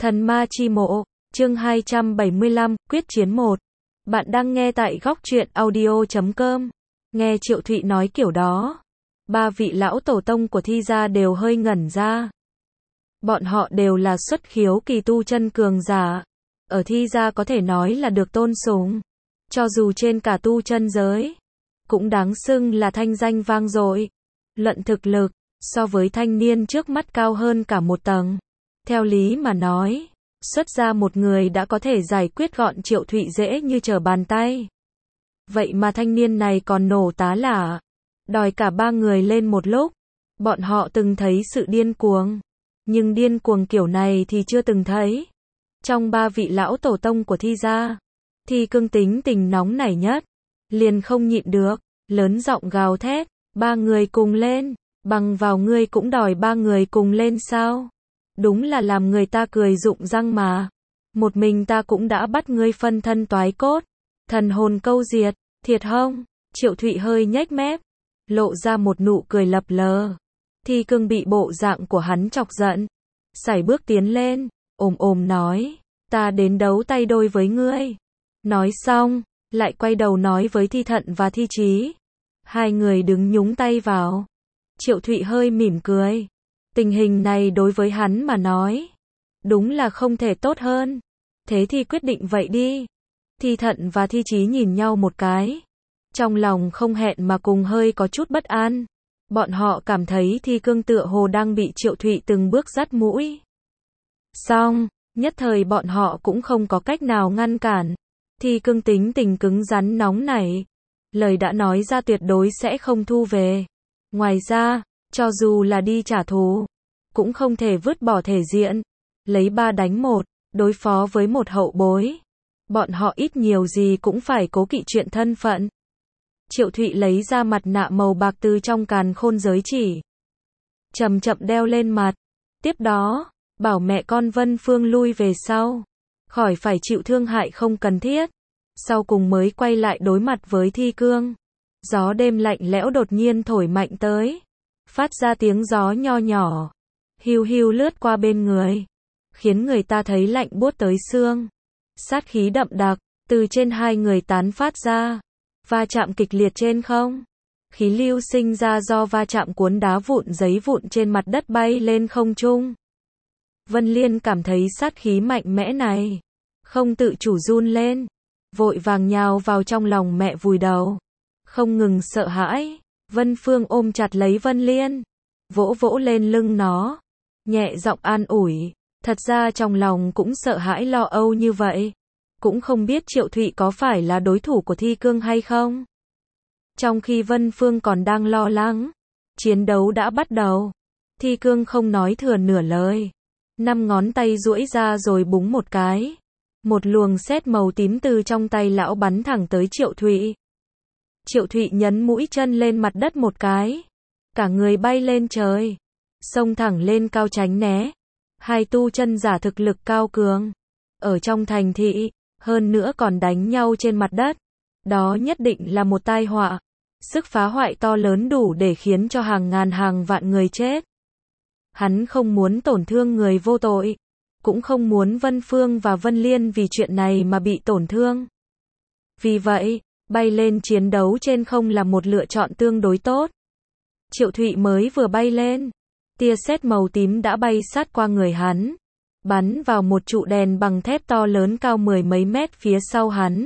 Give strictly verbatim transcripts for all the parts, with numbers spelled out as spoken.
Thần ma chi mộ, chương hai trăm bảy mươi lăm, quyết chiến một. Bạn đang nghe tại góc truyện audio chấm com. Nghe Triệu Thụy nói kiểu đó, ba vị lão tổ tông của Thi gia đều hơi ngẩn ra. Bọn họ đều là xuất khiếu kỳ tu chân cường giả, ở Thi gia có thể nói là được tôn sùng, cho dù trên cả tu chân giới, cũng đáng xưng là thanh danh vang dội. Luận thực lực, so với thanh niên trước mắt cao hơn cả một tầng. Theo lý mà nói, xuất ra một người đã có thể giải quyết gọn Triệu Thụy dễ như trở bàn tay. Vậy mà thanh niên này còn nổ tá lả, đòi cả ba người lên một lúc. Bọn họ từng thấy sự điên cuồng, nhưng điên cuồng kiểu này thì chưa từng thấy. Trong ba vị lão tổ tông của Thi gia, Thi Cương tính tình nóng nảy nhất, liền không nhịn được, lớn giọng gào thét, ba người cùng lên, bằng vào ngươi cũng đòi ba người cùng lên sao? Đúng là làm người ta cười rụng răng mà. Một mình ta cũng đã bắt ngươi phân thân toái cốt, thần hồn câu diệt, thiệt hông? Triệu Thụy hơi nhếch mép, lộ ra một nụ cười lập lờ. Thi Cương bị bộ dạng của hắn chọc giận, sải bước tiến lên, ồm ồm nói, ta đến đấu tay đôi với ngươi. Nói xong, lại quay đầu nói với Thi Thận và Thi Chí. Hai người đứng nhúng tay vào. Triệu Thụy hơi mỉm cười. Tình hình này đối với hắn mà nói, đúng là không thể tốt hơn. Thế thì quyết định vậy đi. Thi Thận và Thi Chí nhìn nhau một cái, trong lòng không hẹn mà cùng hơi có chút bất an. Bọn họ cảm thấy Thi Cương tựa hồ đang bị Triệu Thụy từng bước dắt mũi. Xong, nhất thời bọn họ cũng không có cách nào ngăn cản. Thi Cương tính tình cứng rắn nóng nảy, lời đã nói ra tuyệt đối sẽ không thu về. Ngoài ra, cho dù là đi trả thù, cũng không thể vứt bỏ thể diện. Lấy ba đánh một, đối phó với một hậu bối. Bọn họ ít nhiều gì cũng phải cố kỵ chuyện thân phận. Triệu Thụy lấy ra mặt nạ màu bạc từ trong càn khôn giới chỉ, chậm chậm đeo lên mặt. Tiếp đó, bảo mẹ con Vân Phương lui về sau, khỏi phải chịu thương hại không cần thiết. Sau cùng mới quay lại đối mặt với Thi Cương. Gió đêm lạnh lẽo đột nhiên thổi mạnh tới, phát ra tiếng gió nho nhỏ, hiu hiu lướt qua bên người, khiến người ta thấy lạnh buốt tới xương. Sát khí đậm đặc, từ trên hai người tán phát ra, va chạm kịch liệt trên không. Khí lưu sinh ra do va chạm cuốn đá vụn giấy vụn trên mặt đất bay lên không trung. Vân Liên cảm thấy sát khí mạnh mẽ này, không tự chủ run lên, vội vàng nhào vào trong lòng mẹ vùi đầu, không ngừng sợ hãi. Vân Phương ôm chặt lấy Vân Liên, vỗ vỗ lên lưng nó, nhẹ giọng an ủi. Thật ra trong lòng cũng sợ hãi lo âu như vậy, cũng không biết Triệu Thụy có phải là đối thủ của Thi Cương hay không. Trong khi Vân Phương còn đang lo lắng, chiến đấu đã bắt đầu. Thi Cương không nói thừa nửa lời, năm ngón tay duỗi ra rồi búng một cái, một luồng sét màu tím từ trong tay lão bắn thẳng tới Triệu Thụy. Triệu Thụy nhấn mũi chân lên mặt đất một cái, cả người bay lên trời, xông thẳng lên cao tránh né. Hai tu chân giả thực lực cao cường, ở trong thành thị, hơn nữa còn đánh nhau trên mặt đất. Đó nhất định là một tai họa, sức phá hoại to lớn đủ để khiến cho hàng ngàn hàng vạn người chết. Hắn không muốn tổn thương người vô tội, cũng không muốn Vân Phương và Vân Liên vì chuyện này mà bị tổn thương. Vì vậy, bay lên chiến đấu trên không là một lựa chọn tương đối tốt. Triệu Thụy mới vừa bay lên, tia sét màu tím đã bay sát qua người hắn, bắn vào một trụ đèn bằng thép to lớn cao mười mấy mét phía sau hắn.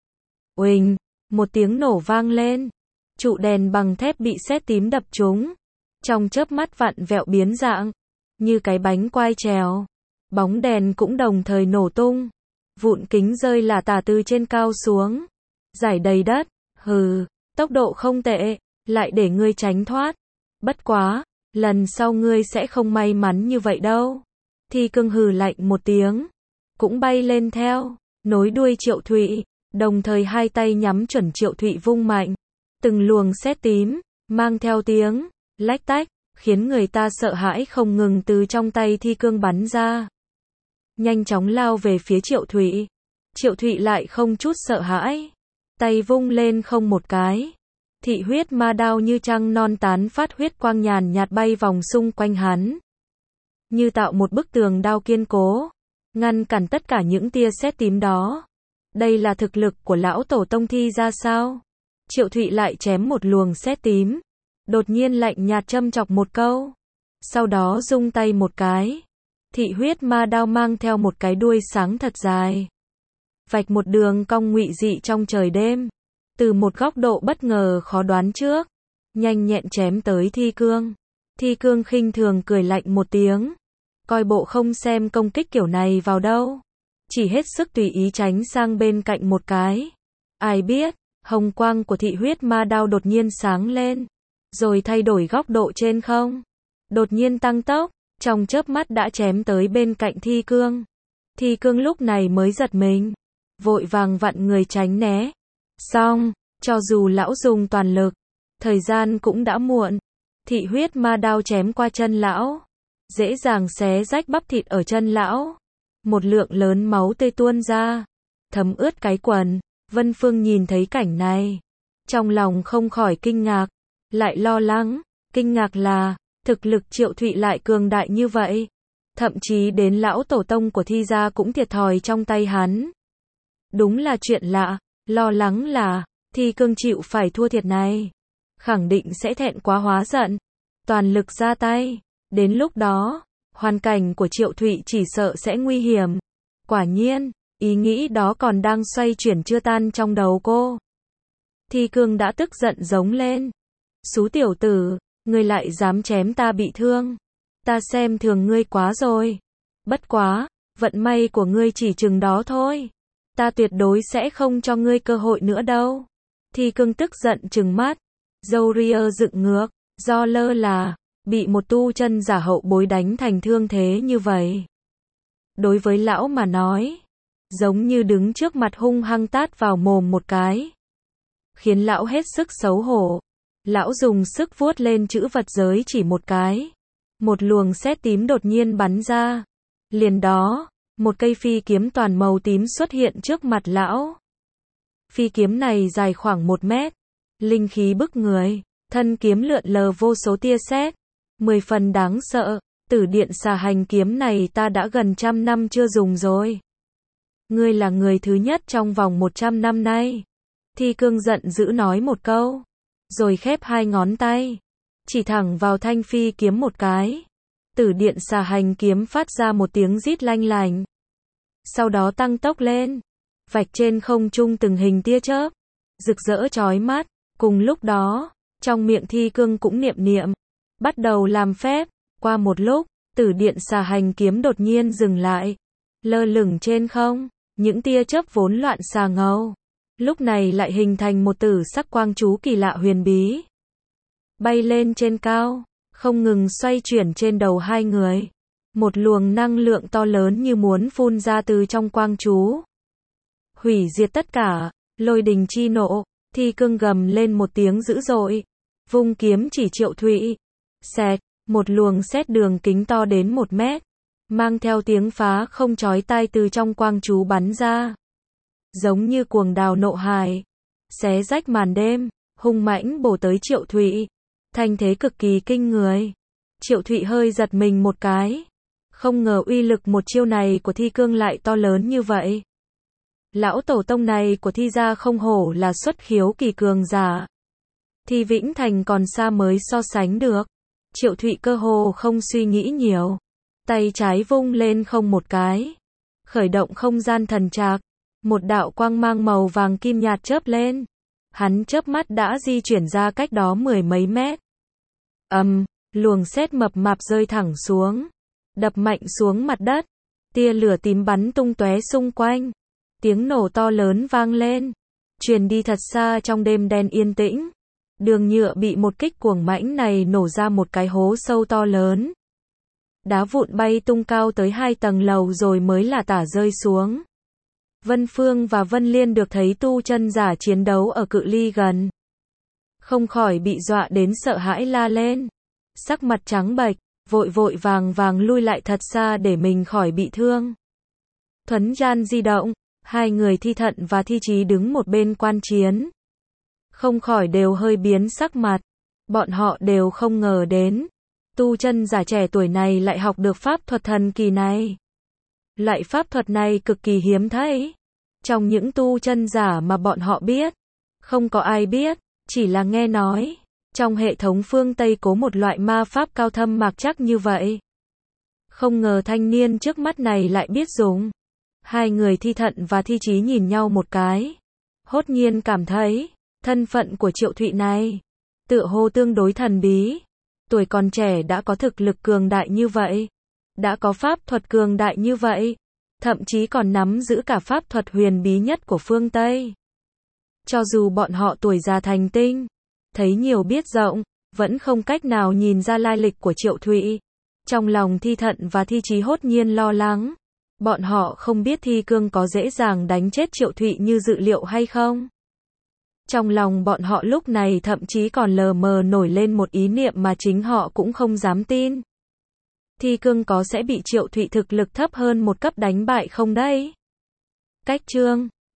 Uỳnh, một tiếng nổ vang lên, trụ đèn bằng thép bị sét tím đập trúng, trong chớp mắt vặn vẹo biến dạng, như cái bánh quai trèo. Bóng đèn cũng đồng thời nổ tung, vụn kính rơi lả tả từ trên cao xuống, rải đầy đất. Hừ, tốc độ không tệ, lại để ngươi tránh thoát. Bất quá, lần sau ngươi sẽ không may mắn như vậy đâu. Thi Cương hừ lạnh một tiếng, cũng bay lên theo, nối đuôi Triệu Thụy, đồng thời hai tay nhắm chuẩn Triệu Thụy vung mạnh. Từng luồng sét tím, mang theo tiếng lách tách, khiến người ta sợ hãi không ngừng từ trong tay Thi Cương bắn ra, nhanh chóng lao về phía Triệu Thụy. Triệu Thụy lại không chút sợ hãi, tay vung lên không một cái, thị huyết ma đao như trăng non tán phát huyết quang nhàn nhạt bay vòng xung quanh hắn, như tạo một bức tường đao kiên cố, ngăn cản tất cả những tia sét tím đó. Đây là thực lực của lão tổ tông Thi ra sao? Triệu Thụy lại chém một luồng sét tím, đột nhiên lạnh nhạt châm chọc một câu, sau đó rung tay một cái, thị huyết ma đao mang theo một cái đuôi sáng thật dài, vạch một đường cong ngụy dị trong trời đêm, từ một góc độ bất ngờ khó đoán trước, nhanh nhẹn chém tới Thi Cương. Thi Cương khinh thường cười lạnh một tiếng, coi bộ không xem công kích kiểu này vào đâu, chỉ hết sức tùy ý tránh sang bên cạnh một cái. Ai biết, hồng quang của thị huyết ma đao đột nhiên sáng lên, rồi thay đổi góc độ trên không, đột nhiên tăng tốc, trong chớp mắt đã chém tới bên cạnh Thi Cương. Thi Cương lúc này mới giật mình, vội vàng vặn người tránh né. Xong, cho dù lão dùng toàn lực, thời gian cũng đã muộn. Thị huyết ma đao chém qua chân lão, dễ dàng xé rách bắp thịt ở chân lão. Một lượng lớn máu tươi tuôn ra, thấm ướt cái quần. Vân Phương nhìn thấy cảnh này, trong lòng không khỏi kinh ngạc, lại lo lắng. Kinh ngạc là, thực lực Triệu Thụy lại cường đại như vậy. Thậm chí đến lão tổ tông của Thi gia cũng thiệt thòi trong tay hắn. Đúng là chuyện lạ, lo lắng là, Thi Cương chịu phải thua thiệt này, khẳng định sẽ thẹn quá hóa giận, toàn lực ra tay. Đến lúc đó, hoàn cảnh của Triệu Thụy chỉ sợ sẽ nguy hiểm. Quả nhiên, ý nghĩ đó còn đang xoay chuyển chưa tan trong đầu cô. Thi Cương đã tức giận giống lên. Xú tiểu tử, ngươi lại dám chém ta bị thương. Ta xem thường ngươi quá rồi. Bất quá, vận may của ngươi chỉ chừng đó thôi. Ta tuyệt đối sẽ không cho ngươi cơ hội nữa đâu. Thi Cương tức giận trừng mắt, râu ria dựng ngược, do lơ là, bị một tu chân giả hậu bối đánh thành thương thế như vậy. Đối với lão mà nói, giống như đứng trước mặt hung hăng tát vào mồm một cái, khiến lão hết sức xấu hổ. Lão dùng sức vuốt lên chữ vật giới chỉ một cái, một luồng sét tím đột nhiên bắn ra. Liền đó, một cây phi kiếm toàn màu tím xuất hiện trước mặt lão. Phi kiếm này dài khoảng một mét, linh khí bức người, thân kiếm lượn lờ vô số tia sét, mười phần đáng sợ. Tử điện xà hành kiếm này ta đã gần trăm năm chưa dùng rồi. Ngươi là người thứ nhất trong vòng một trăm năm nay. Thi Cương giận dữ nói một câu, rồi khép hai ngón tay, chỉ thẳng vào thanh phi kiếm một cái. Tử điện xà hành kiếm phát ra một tiếng rít lanh lành, sau đó tăng tốc lên, vạch trên không trung từng hình tia chớp, rực rỡ chói mắt. Cùng lúc đó, trong miệng Thi Cương cũng niệm niệm, bắt đầu làm phép. Qua một lúc, tử điện xà hành kiếm đột nhiên dừng lại, lơ lửng trên không, những tia chớp vốn loạn xà ngầu, lúc này lại hình thành một tử sắc quang chú kỳ lạ huyền bí, bay lên trên cao, không ngừng xoay chuyển trên đầu hai người. Một luồng năng lượng to lớn như muốn phun ra từ trong quang chú, hủy diệt tất cả. Lôi đình chi nộ, Thi Cương gầm lên một tiếng dữ dội, vung kiếm chỉ Triệu Thụy. Xẹt, một luồng sét đường kính to đến một mét, mang theo tiếng phá không chói tai từ trong quang chú bắn ra, giống như cuồng đào nộ hải, xé rách màn đêm, hung mãnh bổ tới Triệu Thụy, thanh thế cực kỳ kinh người. Triệu Thụy hơi giật mình một cái, không ngờ uy lực một chiêu này của Thi Cương lại to lớn như vậy. Lão tổ tông này của Thi gia không hổ là xuất khiếu kỳ cường giả, Thi Vĩnh Thành còn xa mới so sánh được. Triệu Thụy cơ hồ không suy nghĩ nhiều, tay trái vung lên không một cái, khởi động không gian thần trạc, một đạo quang mang màu vàng kim nhạt chớp lên, hắn chớp mắt đã di chuyển ra cách đó mười mấy mét. Ầm, um, luồng sét mập mạp rơi thẳng xuống, đập mạnh xuống mặt đất, tia lửa tím bắn tung tóe xung quanh, tiếng nổ to lớn vang lên, truyền đi thật xa trong đêm đen yên tĩnh. Đường nhựa bị một kích cuồng mãnh này nổ ra một cái hố sâu to lớn. Đá vụn bay tung cao tới hai tầng lầu rồi mới là tả rơi xuống. Vân Phương và Vân Liên được thấy tu chân giả chiến đấu ở cự ly gần, không khỏi bị dọa đến sợ hãi la lên, sắc mặt trắng bệch, vội vội vàng vàng lui lại thật xa để mình khỏi bị thương. Thuấn gian di động, hai người Thi Thận và Thi Chí đứng một bên quan chiến, không khỏi đều hơi biến sắc mặt. Bọn họ đều không ngờ đến, tu chân giả trẻ tuổi này lại học được pháp thuật thần kỳ này. Loại pháp thuật này cực kỳ hiếm thấy. Trong những tu chân giả mà bọn họ biết, không có ai biết, chỉ là nghe nói. Trong hệ thống phương Tây có một loại ma pháp cao thâm mạc chắc như vậy. Không ngờ thanh niên trước mắt này lại biết dùng. Hai người Thi Thận và Thi Chí nhìn nhau một cái. Hốt nhiên cảm thấy, thân phận của Triệu Thụy này, tựa hồ tương đối thần bí. Tuổi còn trẻ đã có thực lực cường đại như vậy. Đã có pháp thuật cường đại như vậy. Thậm chí còn nắm giữ cả pháp thuật huyền bí nhất của phương Tây. Cho dù bọn họ tuổi già thành tinh, thấy nhiều biết rộng, vẫn không cách nào nhìn ra lai lịch của Triệu Thụy. Trong lòng Thi Thận và Thi Chí hốt nhiên lo lắng. Bọn họ không biết Thi Cương có dễ dàng đánh chết Triệu Thụy như dự liệu hay không. Trong lòng bọn họ lúc này thậm chí còn lờ mờ nổi lên một ý niệm mà chính họ cũng không dám tin. Thi Cương có sẽ bị Triệu Thụy thực lực thấp hơn một cấp đánh bại không đấy? Cách chương